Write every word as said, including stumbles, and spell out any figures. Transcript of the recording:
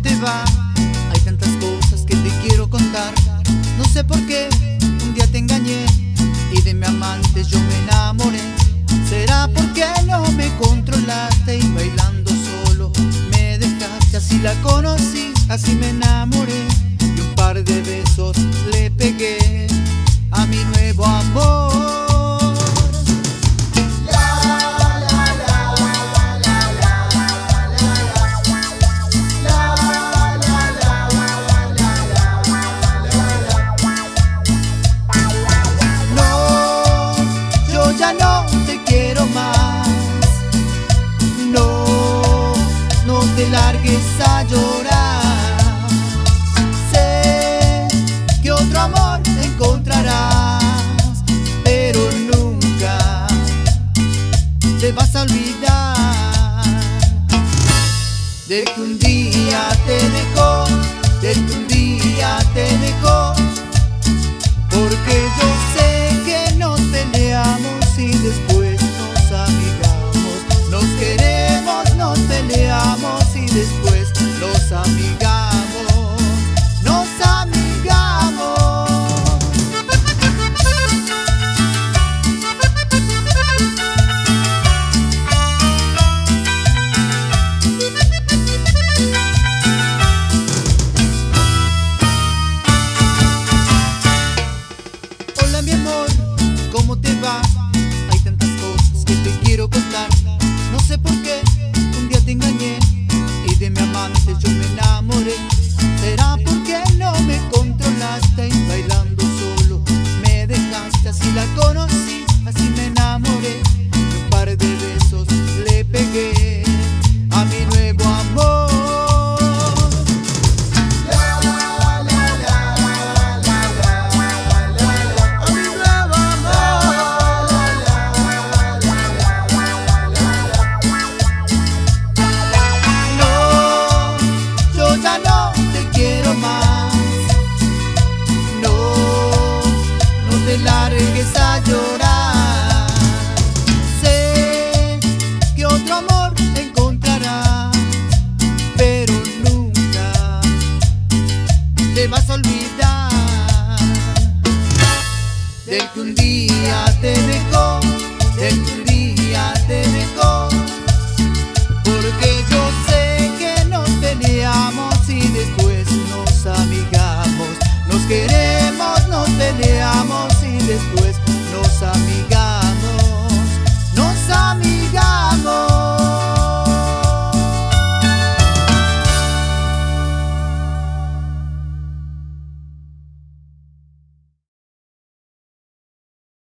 te va? Hay tantas cosas que te quiero contar. No sé por qué un día te engañé y de mi amante yo me enamoré. ¿Será porque no me controlaste y bailando solo me dejaste? Así la conocí, así me enamoré y un par de besos le pegué a mi nuevo amor. Ya no te quiero más, no, no te largues a llorar. Sé que otro amor encontrarás, pero nunca te vas a olvidar de que un día te dejó, de que un día te dejó, porque yo sé que nos peleamos y después nos amigamos. Nos queremos, nos peleamos y después nos amigamos. Nos amigamos. Hola mi amor, ¿cómo te va? Hay tantas cosas que te quiero contar. No sé por qué un día te engañé y de mi amante yo me enamoré. ¿Será porque no me controlaste y bailando solo me dejaste? Así la conocí, así me enamoré y un par de besos le pegué a mi nuevo amor. No te largues a llorar. Sé que otro amor encontrarás, pero nunca te vas a olvidar del que un día te dejó, del que un día te dejó, porque yo sé que nos peleamos y después nos amigamos. Nos queremos, nos peleamos y después nos amigamos.